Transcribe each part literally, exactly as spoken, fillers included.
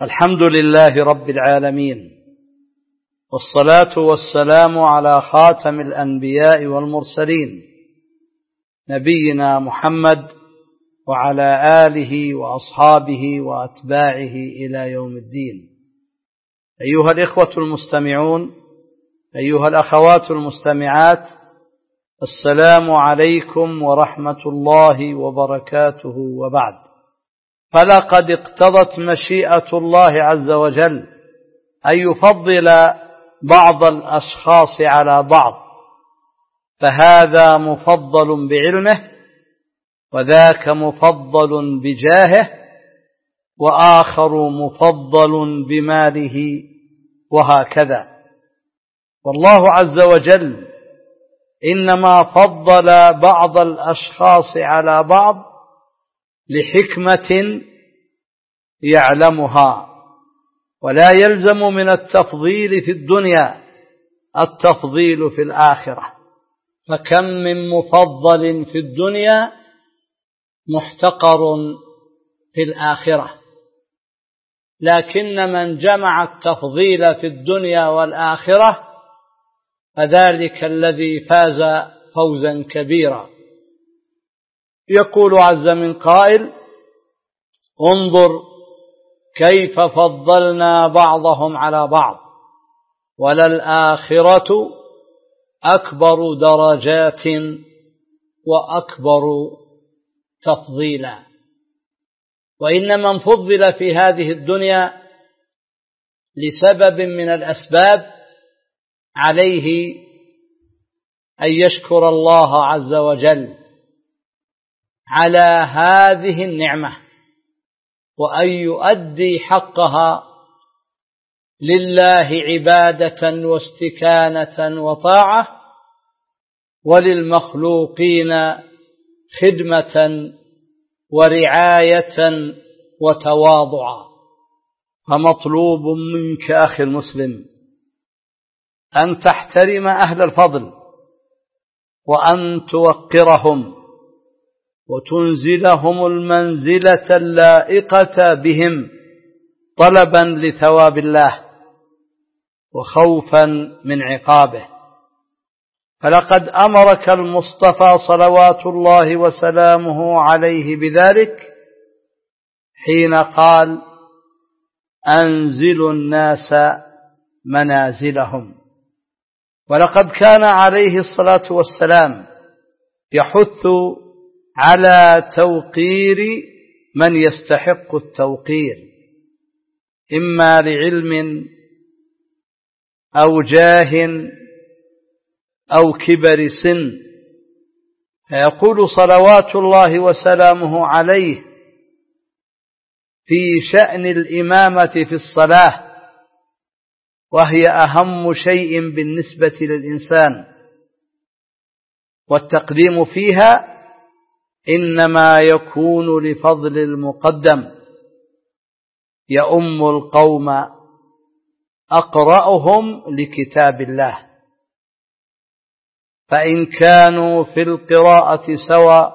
الحمد لله رب العالمين، والصلاة والسلام على خاتم الأنبياء والمرسلين نبينا محمد وعلى آله وأصحابه وأتباعه إلى يوم الدين. أيها الإخوة المستمعون، أيها الأخوات المستمعات، السلام عليكم ورحمة الله وبركاته. وبعد، فلقد اقتضت مشيئة الله عز وجل أن يفضل بعض الأشخاص على بعض، فهذا مفضل بعلمه، وذاك مفضل بجاهه، وآخر مفضل بماله، وهكذا. والله عز وجل إنما فضل بعض الأشخاص على بعض لحكمة يعلمها، ولا يلزم من التفضيل في الدنيا التفضيل في الآخرة، فكم من مفضل في الدنيا محتقر في الآخرة. لكن من جمع التفضيل في الدنيا والآخرة فذلك الذي فاز فوزا كبيرا. يقول عز من قائل: انظر كيف فضلنا بعضهم على بعض وللآخرة أكبر درجات وأكبر تفضيلا. وإن من فضل في هذه الدنيا لسبب من الأسباب عليه أن يشكر الله عز وجل على هذه النعمة، وأن يؤدي حقها لله عبادة واستكانة وطاعة، وللمخلوقين خدمة ورعاية وتواضعا. فمطلوب منك أخي المسلم أن تحترم أهل الفضل، وأن توقرهم وتنزلهم المنزلة اللائقة بهم، طلبا لثواب الله وخوفا من عقابه. فلقد أمرك المصطفى صلوات الله وسلامه عليه بذلك حين قال: أنزلوا الناس منازلهم. ولقد كان عليه الصلاة والسلام يحث على توقير من يستحق التوقير، إما لعلم أو جاه أو كبر سن. فيقول صلوات الله وسلامه عليه في شأن الإمامة في الصلاة، وهي أهم شيء بالنسبة للإنسان، والتقديم فيها إنما يكون لفضل المقدم، يؤم القوم أقرأهم لكتاب الله، فإن كانوا في القراءة سواء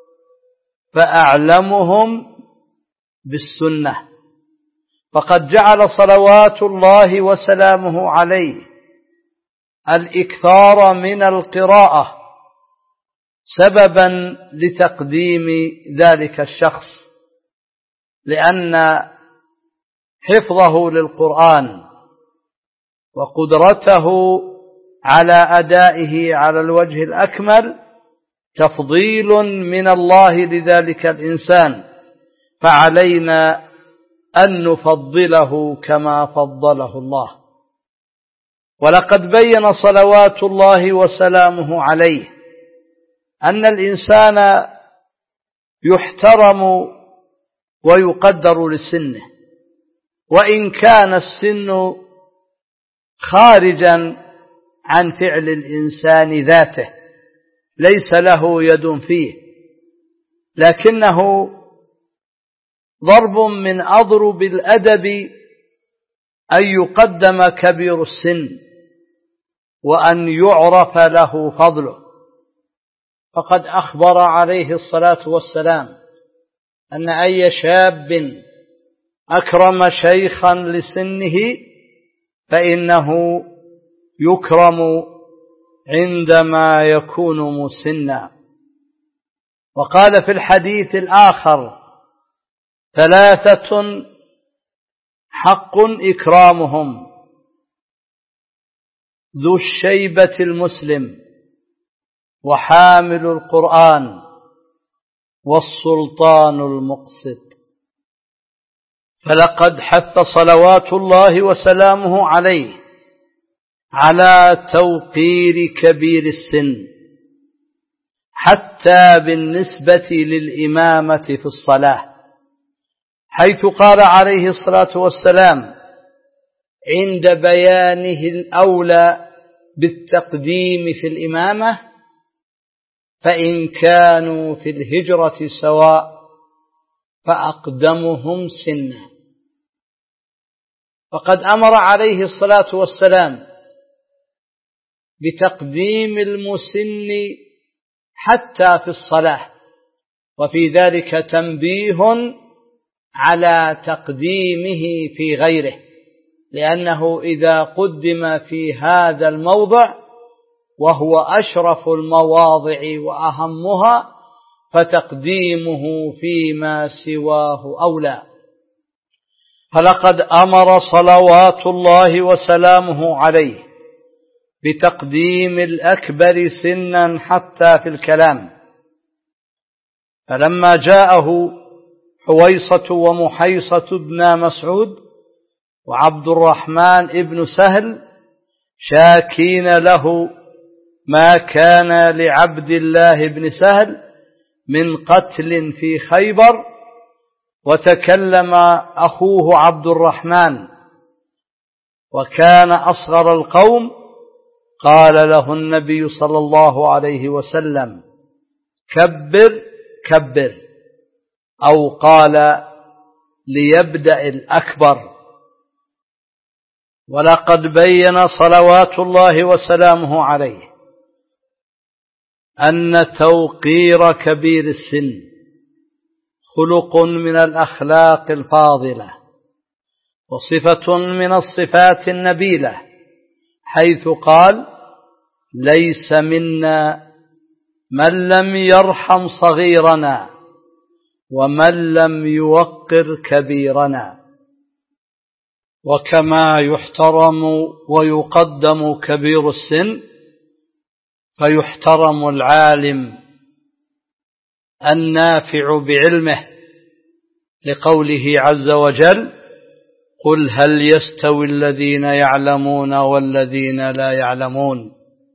فأعلمهم بالسنة. فقد جعل صلوات الله وسلامه عليه الإكثار من القراءة سببا لتقديم ذلك الشخص، لأن حفظه للقرآن وقدرته على أدائه على الوجه الأكمل تفضيل من الله لذلك الإنسان، فعلينا أن نفضله كما فضله الله. ولقد بين صلوات الله وسلامه عليه أن الإنسان يحترم ويقدر لسنه، وإن كان السن خارجا عن فعل الإنسان ذاته ليس له يد فيه، لكنه ضرب من أضرب الأدب أن يقدم كبير السن وأن يعرف له فضله. فقد أخبر عليه الصلاة والسلام أن أي شاب أكرم شيخا لسنه فإنه يكرم عندما يكون مسنا. وقال في الحديث الآخر: ثلاثة حق إكرامهم: ذو الشيبة المسلم، وحامل القرآن، والسلطان المقسط. فلقد حث صلوات الله وسلامه عليه على توقير كبير السن، حتى بالنسبة للإمامة في الصلاة، حيث قال عليه الصلاة والسلام عند بيانه الأولى بالتقديم في الإمامة: فإن كانوا في الهجرة سواء فأقدمهم سنا. فقد أمر عليه الصلاة والسلام بتقديم المسن حتى في الصلاة، وفي ذلك تنبيه على تقديمه في غيره، لأنه إذا قدم في هذا الموضع وهو أشرف المواضع وأهمها فتقديمه فيما سواه أولى. فلقد أمر صلوات الله وسلامه عليه بتقديم الأكبر سنا حتى في الكلام. فلما جاءه حويصة ومحيصة بن مسعود وعبد الرحمن ابن سهل شاكين له ما كان لعبد الله بن سهل من قتل في خيبر، وتكلم أخوه عبد الرحمن وكان أصغر القوم، قال له النبي صلى الله عليه وسلم: كبر كبر، أو قال: ليبدأ الأكبر. ولقد بين صلوات الله وسلامه عليه أن توقير كبير السن خلق من الأخلاق الفاضلة وصفة من الصفات النبيلة، حيث قال: ليس منا من لم يرحم صغيرنا ومن لم يوقر كبيرنا. وكما يحترم ويقدم كبير السن فيحترم العالم النافع بعلمه، لقوله عز وجل: قل هل يستوي الذين يعلمون والذين لا يعلمون.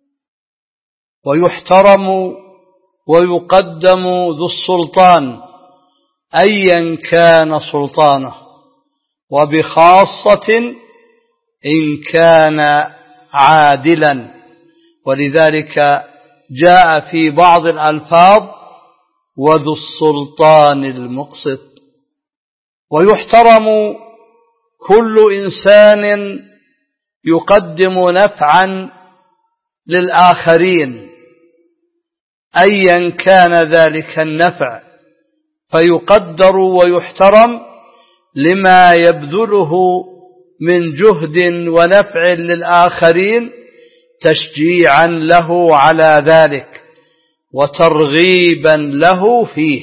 ويحترم ويقدم ذو السلطان أيا كان سلطانه، وبخاصة إن كان عادلا، ولذلك جاء في بعض الألفاظ: وذو السلطان المقسط. ويحترم كل إنسان يقدم نفعا للآخرين أيا كان ذلك النفع، فيقدر ويحترم لما يبذله من جهد ونفع للآخرين تشجيعا له على ذلك وترغيبا له فيه.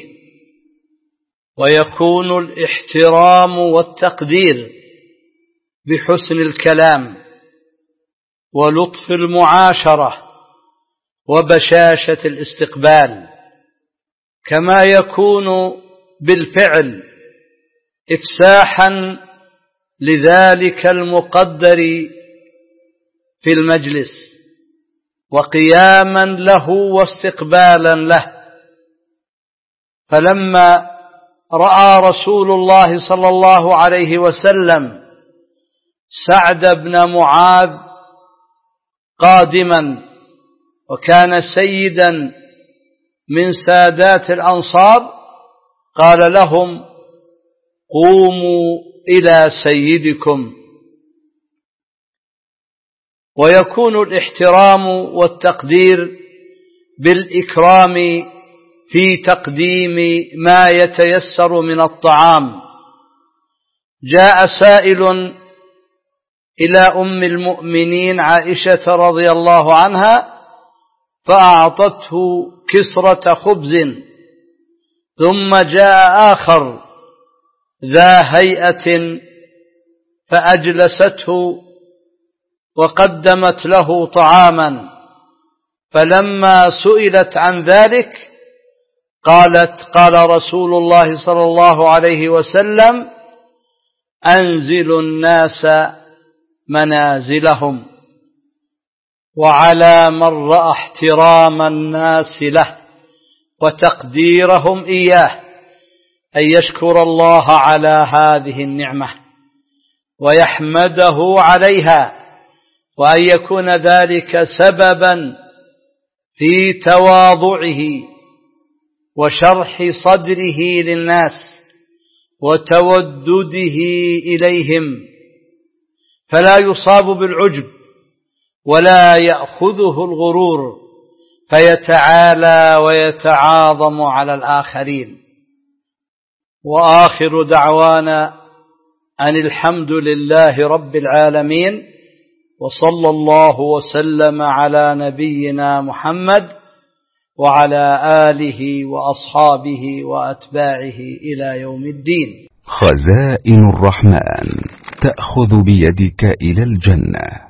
ويكون الاحترام والتقدير بحسن الكلام ولطف المعاشرة وبشاشة الاستقبال، كما يكون بالفعل إفساحا لذلك المقدر في المجلس وقياما له واستقبالا له. فلما رأى رسول الله صلى الله عليه وسلم سعد بن معاذ قادما، وكان سيدا من سادات الأنصار، قال لهم: قوموا إلى سيدكم. ويكون الاحترام والتقدير بالإكرام في تقديم ما يتيسر من الطعام. جاء سائل إلى أم المؤمنين عائشة رضي الله عنها فأعطته كسرة خبز، ثم جاء آخر ذا هيئة فأجلسته وقدمت له طعاما، فلما سئلت عن ذلك قالت: قال رسول الله صلى الله عليه وسلم: أنزلوا الناس منازلهم. وعلى من رأى احترام الناس له وتقديرهم إياه أن يشكر الله على هذه النعمة ويحمده عليها، وأن يكون ذلك سببا في تواضعه وشرح صدره للناس وتودده إليهم، فلا يصاب بالعجب ولا يأخذه الغرور فيتعالى ويتعاظم على الآخرين. وآخر دعوانا أن الحمد لله رب العالمين، وصلى الله وسلم على نبينا محمد وعلى آله وأصحابه وأتباعه إلى يوم الدين. خزائن الرحمن تأخذ بيدك إلى الجنة.